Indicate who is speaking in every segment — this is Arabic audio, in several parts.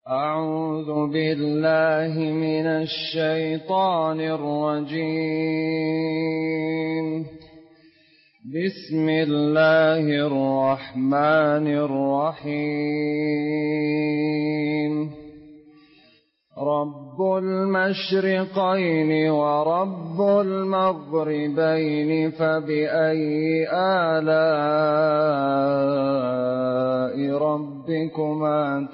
Speaker 1: أعوذ بالله من الشيطان الرجيم. بسم الله الرحمن الرحيم. رب المشرقين ورب المغربين فبأي آلاء ربكما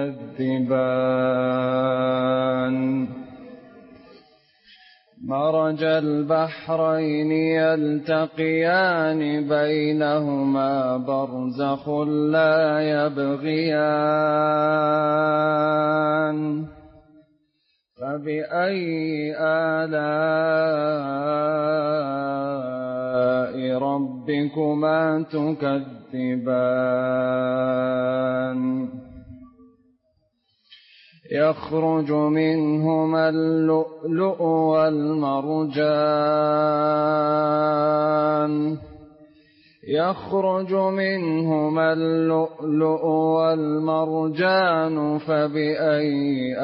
Speaker 1: تكذبان مرج البحرين يلتقيان بينهما برزخ لا يبغيان فبأي آلاء ربكما تكذبان يخرج منهما اللؤلؤ والمرجان فبأي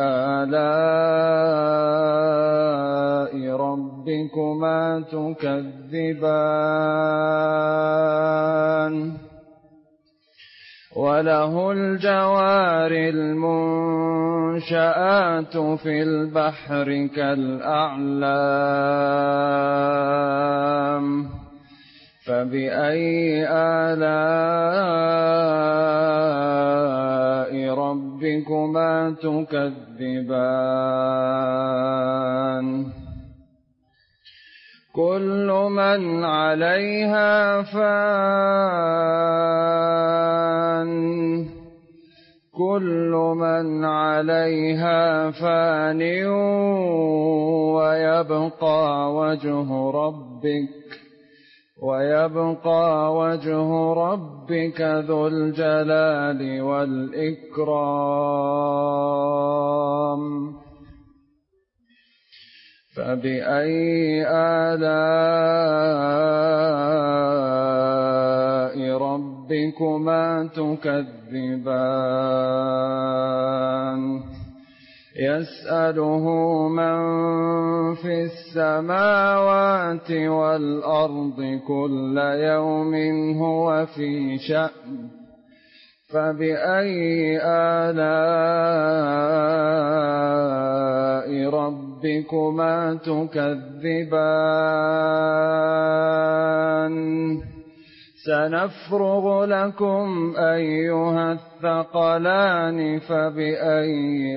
Speaker 1: آلاء ربكما تكذبان وله الجوار المنشآت في البحر كالأعلام فبأي آلاء ربكما تكذبان كل من عليها فان ويبقى وجه ربك ذو الجلال والإكرام فبأي آلاء ربكما تكذبان يسأله من في السماوات والأرض كل يوم هو في شأن فبأي آلاء ربكما تكذبان سنفرغ لكم أيها الثقلان فبأي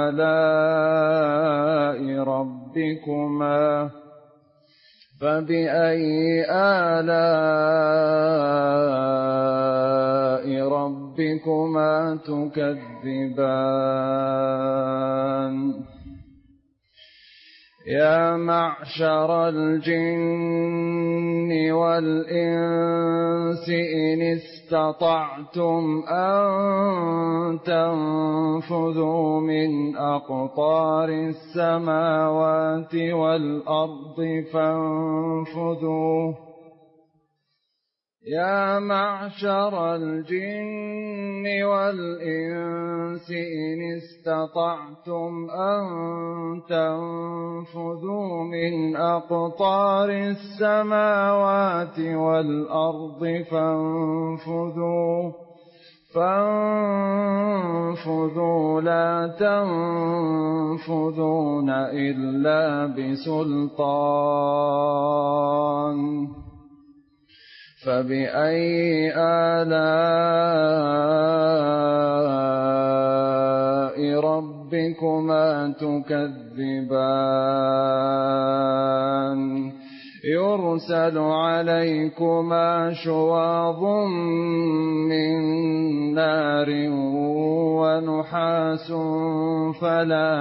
Speaker 1: آلاء ربكما تكذبان يا معشر الجن والإنس إن استطعتم أن تنفذوا من أقطار السماوات والأرض فانفذوا يا معشر الجن والإنس إن استطعتم أن تنفذوا من أقطار السماوات والأرض فانفذوا لا تنفذون إلا بسلطان فبأي آلاء ربكما تكذبان يرسل عليكما شواظ من نار ونحاس فلا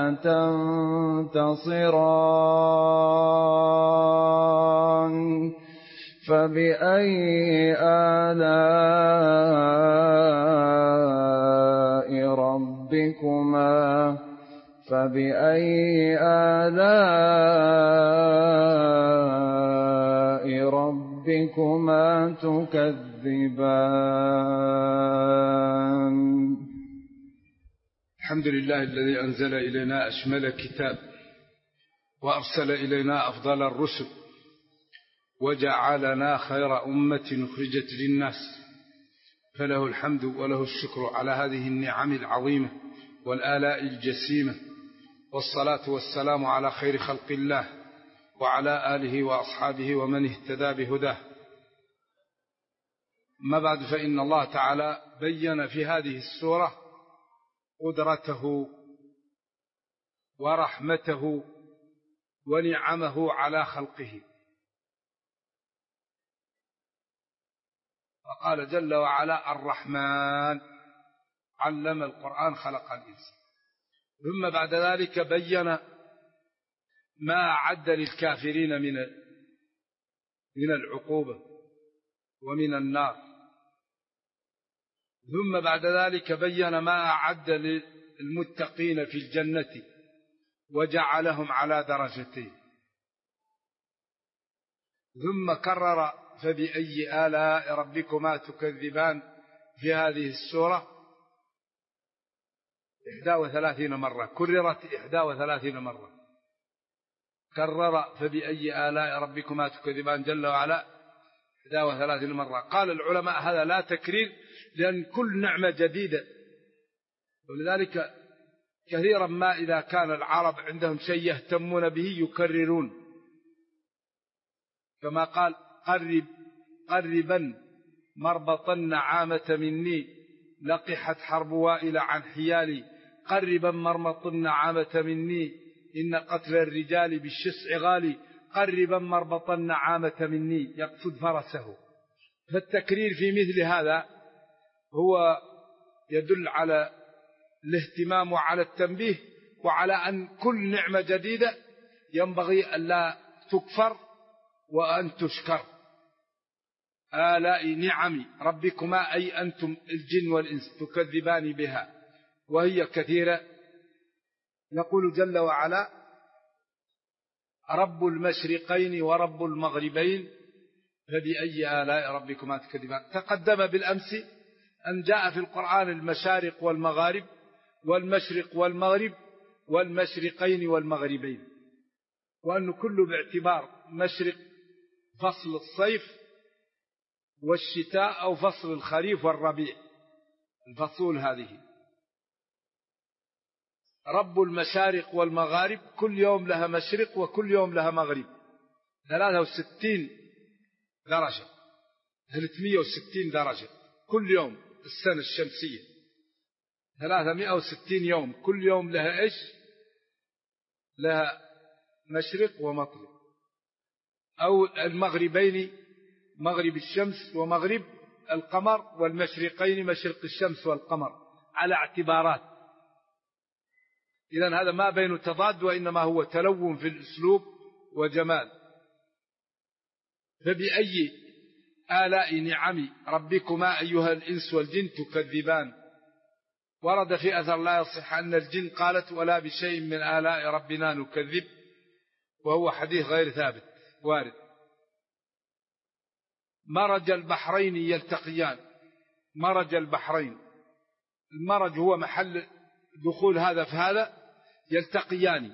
Speaker 1: تنتصران فبأي آلاء ربكما تكذبان
Speaker 2: الحمد لله الذي أنزل إلينا أشمل كتاب وأرسل إلينا أفضل الرسل وجعلنا خير أمة أخرجت للناس، فله الحمد وله الشكر على هذه النعم العظيمة والآلاء الجسيمة، والصلاة والسلام على خير خلق الله وعلى آله وأصحابه ومن اهتدى بهداه. ما بعد، فإن الله تعالى بين في هذه السورة قدرته ورحمته ونعمه على خلقه، وقال جل وعلا: الرحمن علم القرآن خلق الإنسان. ثم بعد ذلك بين ما أعد للكافرين من العقوبة ومن النار. ثم بعد ذلك بين ما أعد للمتقين في الجنة وجعلهم على درجتين. ثم كرر: فبأي آلاء ربكما تكذبان في هذه السورة 31 مرة، كررت 31 مرة. كرر فبأي آلاء ربكما تكذبان جل وعلا 31 مرة. قال العلماء هذا لا تكرير، لأن كل نعمة جديدة، ولذلك كثيرا ما إذا كان العرب عندهم شيء يهتمون به يكررون، كما قال: قربا مربط النعامة مني لقحت حرب وائل عن حيالي، قربا مربط النعامة مني إن قتل الرجال بالشسع غالي، قربا مربط النعامة مني يقصد فرسه. فالتكرير في مثل هذا هو يدل على الاهتمام وعلى التنبيه، وعلى أن كل نعمة جديدة ينبغي أن لا تكفر وأن تشكر. آلاء نعم ربكما أي أنتم الجن والإنس تكذبان بها، وهي كثيرة. يقول جل وعلا: رب المشرقين ورب المغربين فبأي آلاء ربكما تكذبان. تقدم بالأمس أن جاء في القرآن المشارق والمغارب والمشرق والمغرب والمشرقين والمغربين، وأن كله باعتبار مشرق فصل الصيف والشتاء أو فصل الخريف والربيع، الفصول هذه. رب المشارق والمغارب كل يوم لها مشرق وكل يوم لها مغرب، 63 درجة، 360 درجة كل يوم. السنة الشمسية 360 يوم، كل يوم لها إيش؟ لها مشرق ومغرب. أو المغربين، مغرب الشمس ومغرب القمر، والمشرقين مشرق الشمس والقمر، على اعتبارات. إذن هذا ما بين تضاد، وإنما هو تلون في الأسلوب وجمال. فبأي آلاء نعم ربكما أيها الإنس والجن تكذبان. ورد في أثر لا يصح أن الجن قالت: ولا بشيء من آلاء ربنا نكذب، وهو حديث غير ثابت وارد. مرج البحرين يلتقيان. مرج البحرين، المرج هو محل دخول هذا في هذا، يلتقيان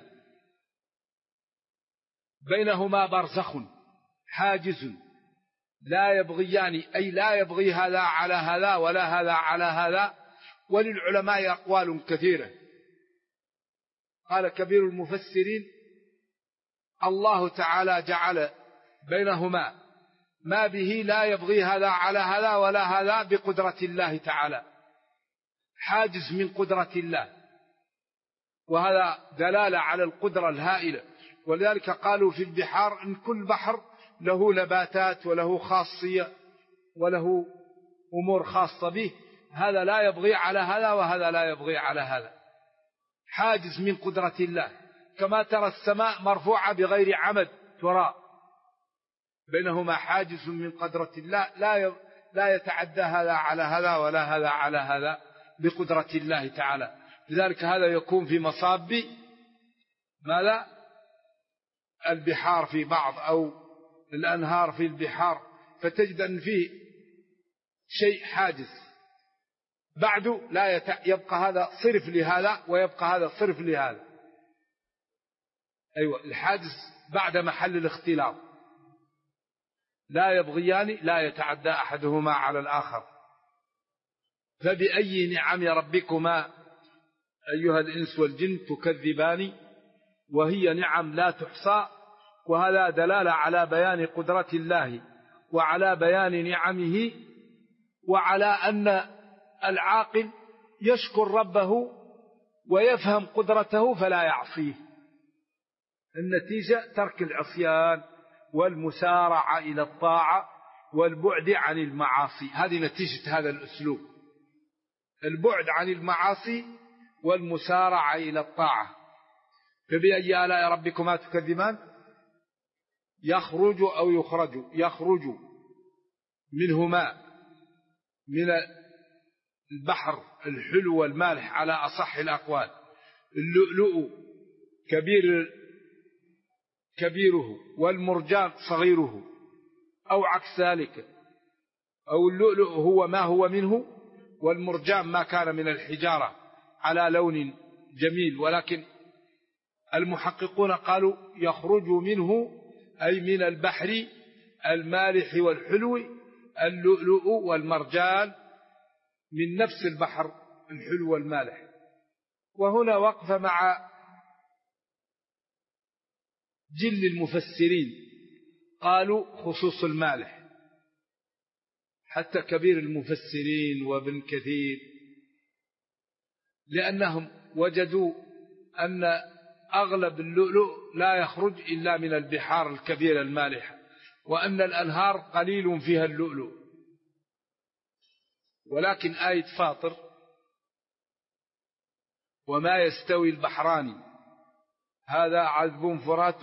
Speaker 2: بينهما برزخ حاجز لا يبغيان، أي لا يبغي هذا على هذا ولا هذا على هذا. وللعلماء أقوال كثيرة. قال كبير المفسرين: الله تعالى جعل بينهما ما به لا يبغي هذا على هذا ولا هذا بقدرة الله تعالى، حاجز من قدرة الله، وهذا دلالة على القدرة الهائلة. ولذلك قالوا في البحار إن كل بحر له نباتات وله خاصية وله أمور خاصة به، هذا لا يبغي على هذا وهذا لا يبغي على هذا، حاجز من قدرة الله. كما ترى السماء مرفوعة بغير عمد ترى، بينهما حاجز من قدرة الله، لا يتعدى هذا على هذا ولا هذا على هذا بقدرة الله تعالى. لذلك هذا يكون في مصاب ماذا؟ البحار في بعض، أو الأنهار في البحار، فتجد أن فيه شيء حاجز بعد لا يبقى هذا صرف لهذا ويبقى هذا صرف لهذا. أيوة، الحادث بعد محل الاختلاط، لا يبغيان لا يتعدى أحدهما على الآخر. فبأي نعم ربكما أيها الإنس والجن تكذبان، وهي نعم لا تحصى. وهذا دلالة على بيان قدرة الله وعلى بيان نعمه، وعلى أن العاقل يشكر ربه ويفهم قدرته فلا يعصيه. النتيجة ترك العصيان والمسارعة إلى الطاعة والبعد عن المعاصي. هذه نتيجة هذا الأسلوب، البعد عن المعاصي والمسارعة إلى الطاعة. فبأي آلاء ربكما تكذبان؟ يخرج أو يخرج، يخرج منهما من البحر الحلو والمالح على أصح الأقوال. اللؤلؤ كبيره والمرجان صغيره، أو عكس ذلك، أو اللؤلؤ هو ما هو منه والمرجان ما كان من الحجارة على لون جميل. ولكن المحققون قالوا يخرج منه أي من البحر المالح والحلو اللؤلؤ والمرجان من نفس البحر الحلو والمالح. وهنا وقف مع جل المفسرين، قالوا خصوص المالح، حتى كبير المفسرين وابن كثير، لأنهم وجدوا أن أغلب اللؤلؤ لا يخرج إلا من البحار الكبيرة المالحة، وأن الأنهار قليل فيها اللؤلؤ. ولكن آية فاطر وما يستوي البحران هذا عذب فرات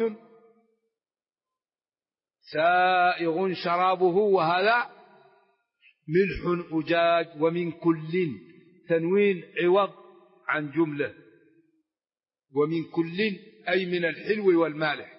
Speaker 2: سائغ شرابه وهذا ملح أجاج ومن كل، تنوين عوض عن جملة، ومن كل أي من الحلو والمالح،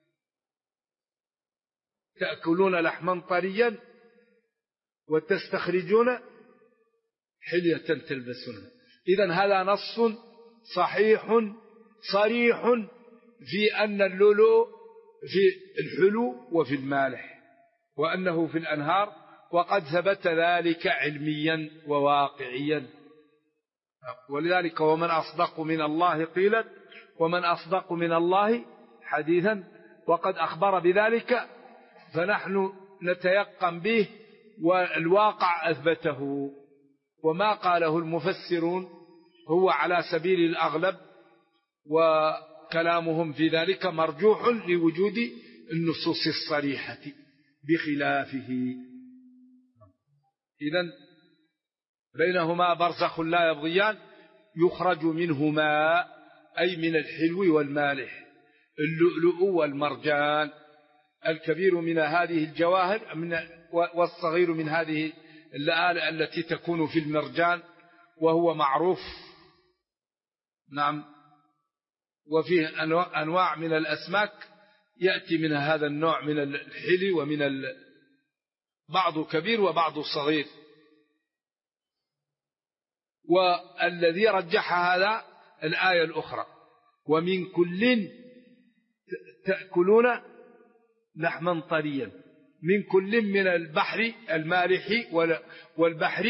Speaker 2: تأكلون لحما طريا وتستخرجون حلية تلبسونها. إذن هذا نص صحيح صريح في أن اللؤلؤ في الحلو وفي المالح، وأنه في الأنهار، وقد ثبت ذلك علميا وواقعيا. ولذلك ومن أصدق من الله قيلا ومن أصدق من الله حديثا، وقد أخبر بذلك فنحن نتيقن به والواقع أثبته. وما قاله المفسرون هو على سبيل الأغلب، وكلامهم في ذلك مرجوح لوجود النصوص الصريحة بخلافه. إذن بينهما برزخ لا يبغيان، يخرج منهما أي من الحلو والمالح اللؤلؤ والمرجان، الكبير من هذه الجواهر والصغير من هذه اللآلئ التي تكون في المرجان، وهو معروف. نعم. وفيه أنواع من الأسماك يأتي من هذا النوع من الحلي، ومن بعض كبير وبعض صغير. والذي رجح هذا الآية الأخرى ومن كل تأكلون لحما طريا، من كل من البحر المالح والبحر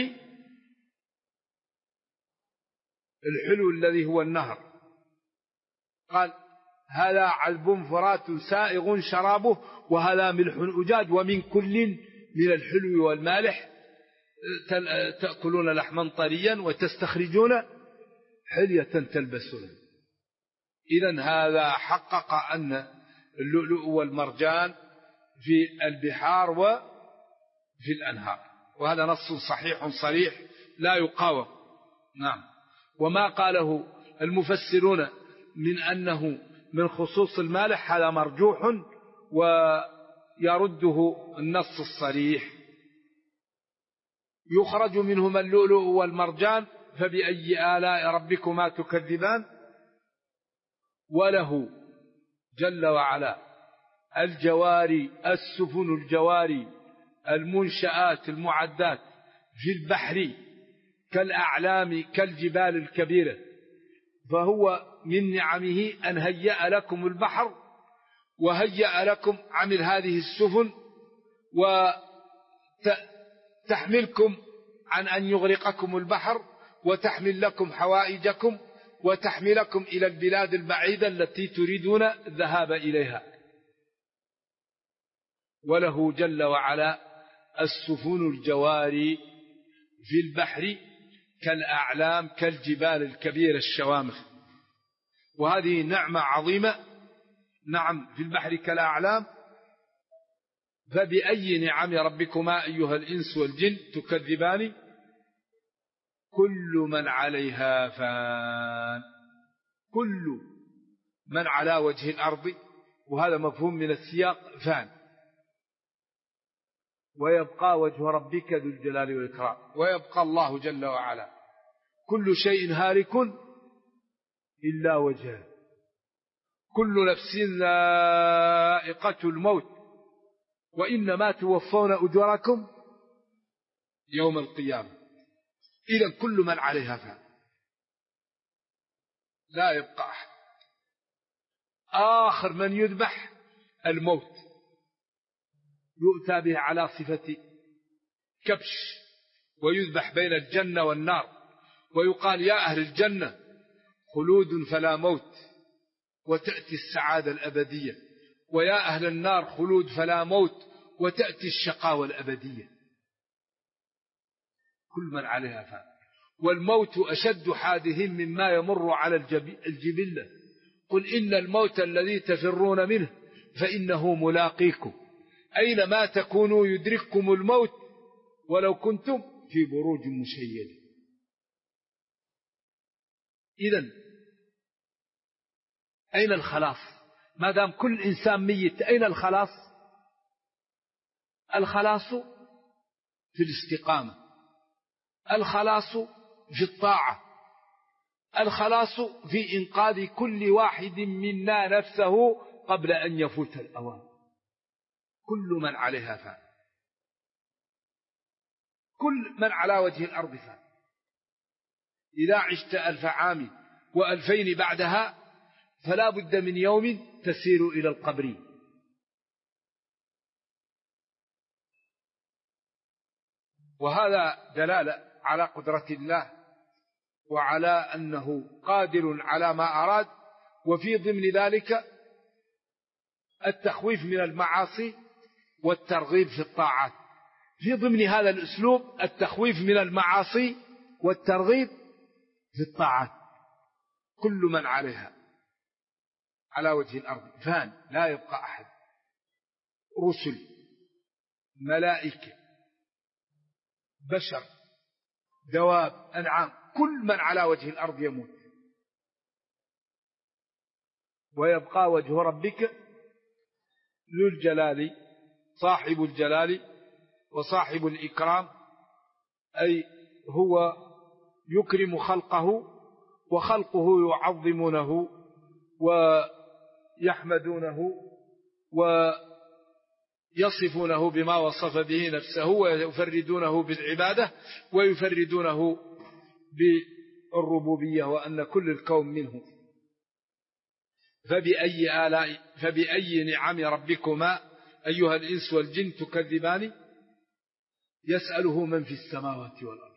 Speaker 2: الحلو الذي هو النهر. قال هذا عذب فرات سائغ شرابه وهذا ملح أجاج ومن كل من الحلو والمالح تأكلون لحما طريا وتستخرجون حلية تلبسون. إذن هذا حقق أن اللؤلؤ والمرجان في البحار وفي الأنهار، وهذا نص صحيح صريح لا يقاوم. نعم. وما قاله المفسرون من أنه من خصوص المالح هذا مرجوح ويرده النص الصريح. يخرج منهما اللؤلؤ والمرجان فبأي آلاء ربكما تكذبان. وله جل وعلا الجواري السفن الجواري المنشآت المعدات في البحر كالأعلام كالجبال الكبيرة، فهو من نعمه أن هيأ لكم البحر وهيأ لكم عمل هذه السفن وتحملكم عن أن يغرقكم البحر، وتحمل لكم حوائجكم، وتحملكم إلى البلاد البعيدة التي تريدون الذهاب إليها. وله جل وعلا السفن الجواري في البحر كالأعلام كالجبال الكبيرة الشوامخ، وهذه نعمة عظيمة. نعم، في البحر كالأعلام. فبأي نعم ربكما أيها الإنس والجن تكذبان؟ كل من عليها فان، كل من على وجه الأرض، وهذا مفهوم من السياق، فان. ويبقى وجه ربك ذو الجلال والإكرام، ويبقى الله جل وعلا. كل شيء هالك إلا وجهه، كل نفس ذائقة الموت، وإنما توفون أجوركم يوم القيامة. إذا كل من عليها فان، لا يبقى أحد. آخر من يذبح الموت، يؤتى به على صفة كبش، ويذبح بين الجنة والنار، ويقال يا أهل الجنة خلود فلا موت، وتأتي السعادة الأبدية، ويا أهل النار خلود فلا موت، وتأتي الشقاوة الأبدية. كل من عليها فان، والموت أشد حادث مما يمر على الجبلة. قل إن الموت الذي تفرون منه فإنه ملاقيكم، أينما تكونوا يدرككم الموت ولو كنتم في بروج مشيدة. إذن أين الخلاص؟ ما دام كل إنسان ميت، أين الخلاص؟ الخلاص في الاستقامة، الخلاص في الطاعة، الخلاص في إنقاذ كل واحد منا نفسه قبل أن يفوت الأوان. كل من عليها فان، كل من على وجه الأرض فان. إذا عشت 1000 عام و2000 بعدها فلا بد من يوم تسير إلى القبر. وهذا دلالة على قدرة الله، وعلى أنه قادر على ما أراد. وفي ضمن ذلك التخويف من المعاصي والترغيب في الطاعات. في ضمن هذا الأسلوب التخويف من المعاصي والترغيب في الطاعات. كل من عليها على وجه الأرض فان، لا يبقى أحد. رسل، ملائكة، بشر، دواب، أنعام، كل من على وجه الأرض يموت. ويبقى وجه ربك ذو الجلال، صاحب الجلال وصاحب الإكرام، أي هو يكرم خلقه وخلقه يعظمونه ويحمدونه ويصفونه بما وصف به نفسه، ويفردونه بالعبادة ويفردونه بالربوبية، وأن كل الكون منه. فبأي نعم ربكما أيها الإنس والجن تكذبان؟ يسأله من في السماوات والأرض،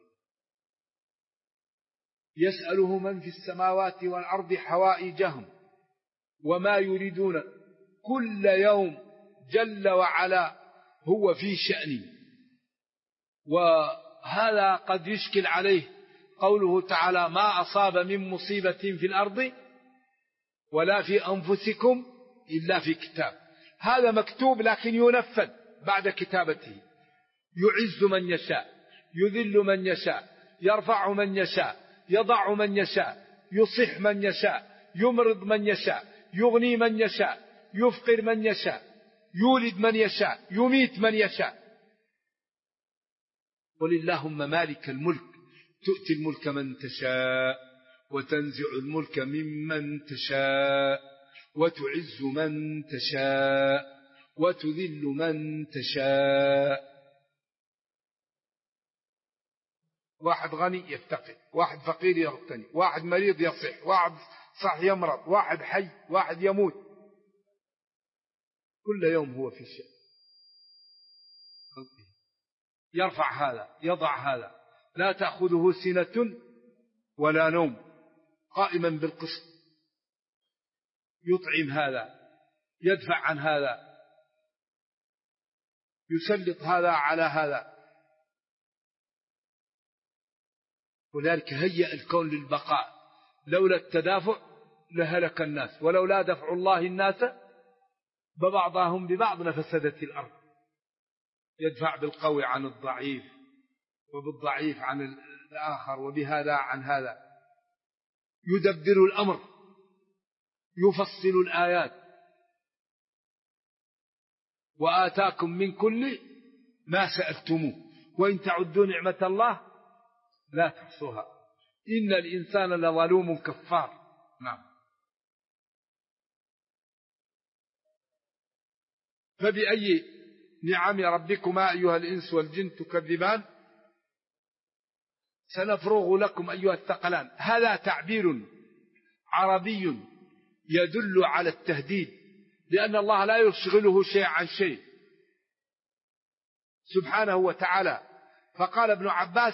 Speaker 2: يسأله من في السماوات والأرض حوائجهم وما يريدون. كل يوم جل وعلا هو في شأن. وهذا قد يشكل عليه قوله تعالى ما أصاب من مصيبة في الأرض ولا في أنفسكم إلا في كتاب. هذا مكتوب لكن ينفذ بعد كتابته. يعز من يشاء، يذل من يشاء، يرفع من يشاء، يضع من يشاء، يصح من يشاء، يمرض من يشاء، يغني من يشاء، يفقر من يشاء، يولد من يشاء، يميت من يشاء. قل اللهم مالك الملك تؤتي الملك من تشاء وتنزع الملك ممن تشاء وتعز من تشاء وتذل من تشاء. واحد غني يفتقر، واحد فقير يغتني، واحد مريض يصح، واحد صح يمرض، واحد حي، واحد يموت، كل يوم هو في شيء. يرفع هذا يضع هذا، لا تأخذه سنة ولا نوم، قائما بالقسط، يطعم هذا، يدفع عن هذا، يسلط هذا على هذا. ولذلك هيأ الكون للبقاء، لولا التدافع لهلك الناس، ولولا دفع الله الناس ببعضهم ببعض لفسدت الأرض. يدفع بالقوي عن الضعيف، وبالضعيف عن الآخر، وبهذا عن هذا، يدبر الأمر، يفصل الآيات، وآتاكم من كل ما سألتموه وإن تعدوا نعمة الله لا تحصوها إن الإنسان لظلوم كفار. نعم. فبأي نعم ربكما أيها الإنس والجن تكذبان سنفرغ لكم أيها الثقلان. هذا تعبير عربي يدل على التهديد، لأن الله لا يشغله شيء عن شيء سبحانه وتعالى. فقال ابن عباس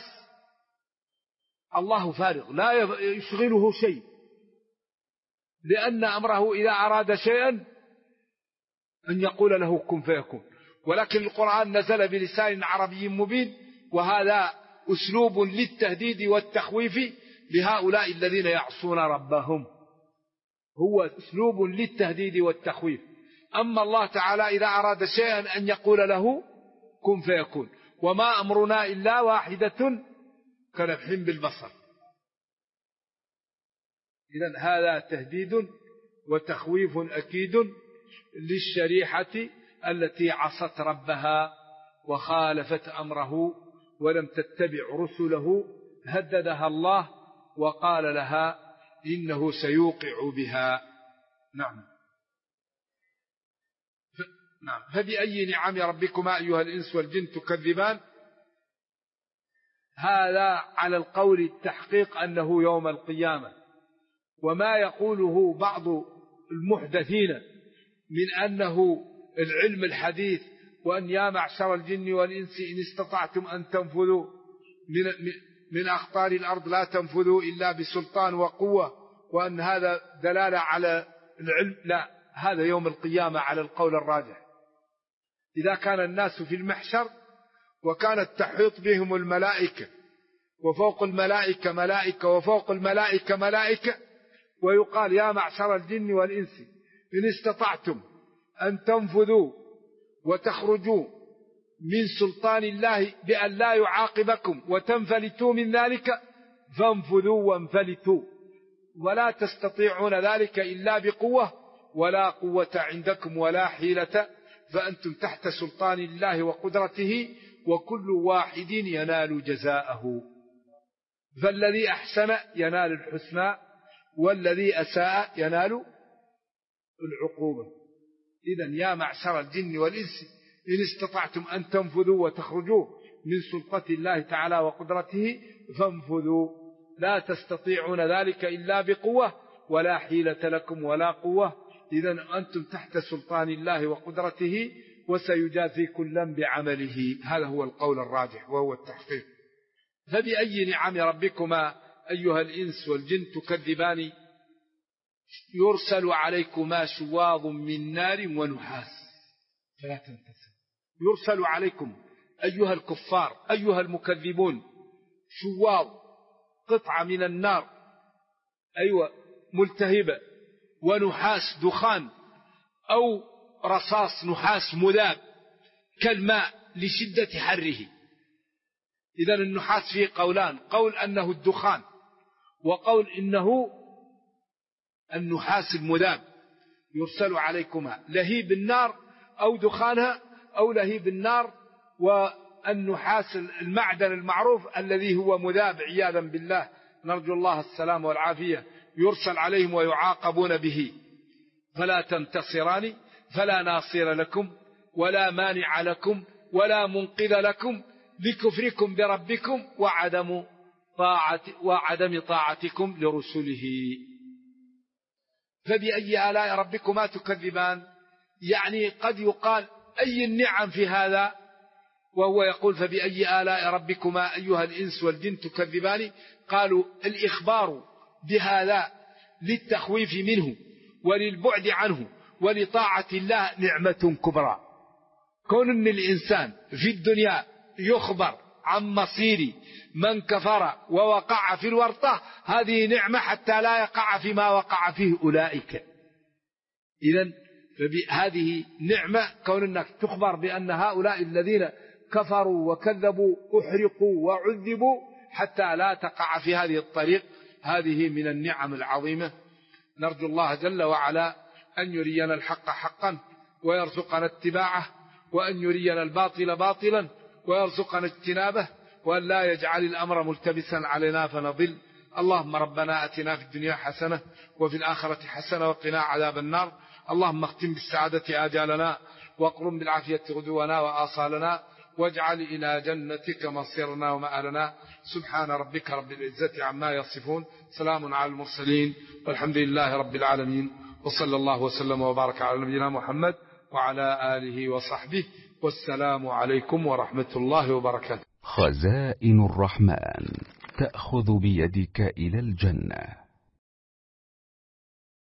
Speaker 2: الله فارغ لا يشغله شيء، لأن أمره إذا أراد شيئا أن يقول له كن فيكون. ولكن القرآن نزل بلسان عربي مبين، وهذا أسلوب للتهديد والتخويف لهؤلاء الذين يعصون ربهم، هو أسلوب للتهديد والتخويف. أما الله تعالى إذا أراد شيئا أن يقول له كن فيكون، وما أمرنا إلا واحدة كلمح بالبصر. إذن هذا تهديد وتخويف أكيد للشريحة التي عصت ربها وخالفت أمره ولم تتبع رسله، هددها الله وقال لها إنه سيوقع بها. نعم. فبأي نعم ربكما أيها الإنس والجن تكذبان. هذا على القول التحقيق أنه يوم القيامة. وما يقوله بعض المحدثين من أنه العلم الحديث، وأن يا معشر الجن والإنس إن استطعتم أن تنفذوا من أخطار الأرض لا تنفذوا إلا بسلطان وقوة، وأن هذا دلالة على العلم. لا، هذا يوم القيامة على القول الراجح. إذا كان الناس في المحشر وكانت تحيط بهم الملائكة، وفوق الملائكة ملائكة، وفوق الملائكة ملائكة، ويقال يا معشر الجن والإنس إن استطعتم أن تنفذوا وتخرجوا من سلطان الله بأن لا يعاقبكم وتنفلتوا من ذلك فانفذوا وانفلتوا، ولا تستطيعون ذلك إلا بقوة، ولا قوة عندكم ولا حيلة، فأنتم تحت سلطان الله وقدرته، وكل واحد ينال جزاءه. فالذي أحسن ينال الحسنى، والذي أساء ينال العقوبة. إذن يا معشر الجن والإنس إن استطعتم أن تنفذوا وتخرجوا من سلطة الله تعالى وقدرته فانفذوا، لا تستطيعون ذلك إلا بقوة، ولا حيلة لكم ولا قوة. إذن أنتم تحت سلطان الله وقدرته، وسيجازي كلا بعمله. هذا هو القول الراجح وهو التحقيق. فبأي نعم ربكما أيها الإنس والجن تكذبان يرسل عليكما شواظ من نار ونحاس فلا تنتصر. يرسل عليكم أيها الكفار أيها المكذبون شواظ، قطعة من النار، أيوة ملتهبة، ونحاس دخان أو رصاص نحاس مذاب كالماء لشدة حره. إذن النحاس فيه قولان، قول أنه الدخان، وقول إنه النحاس المذاب. يرسل عليكما لهيب النار أو دخانها أو لهيب النار، والنحاس المعدن المعروف الذي هو مذاب عياذا بالله، نرجو الله السلام والعافية، يرسل عليهم ويعاقبون به. فلا تنتصران، فلا ناصر لكم ولا مانع لكم ولا منقذ لكم لكفركم بربكم وعدم وعدم طاعتكم لرسله. فبأي آلاء ربكما تكذبان، يعني قد يقال أي النعم في هذا، وهو يقول فبأي آلاء ربكما أيها الإنس والجن تكذبان. قالوا الإخبار بهذا للتخويف منه وللبعد عنه ولطاعة الله نعمة كبرى. كون أن الإنسان في الدنيا يخبر عن مصير من كفر ووقع في الورطة، هذه نعمة حتى لا يقع فيما وقع فيه أولئك. إذن هذه نعمة كون أنك تخبر بأن هؤلاء الذين كفروا وكذبوا أحرقوا وعذبوا حتى لا تقع في هذه الطريق. هذه من النعم العظيمة. نرجو الله جل وعلا أن يرينا الحق حقا ويرزقنا اتباعه، وأن يرينا الباطل باطلا ويرزقنا اجتنابه، وأن لا يجعل الأمر ملتبسا علينا فنضل. اللهم ربنا أتنا في الدنيا حسنة وفي الآخرة حسنة وقنا عذاب النار. اللهم اختم بالسعادة آجالنا واقرم بالعافية غدونا وآصالنا، واجعل إلى جنتك مصيرنا ومآلنا. سبحان ربك رب العزة عما يصفون، سلام على المرسلين، والحمد لله رب العالمين، وصلى الله وسلم وبارك على نبينا محمد وعلى آله وصحبه، والسلام عليكم ورحمة الله وبركاته.
Speaker 3: خزائن الرحمن تأخذ بيدك إلى الجنة.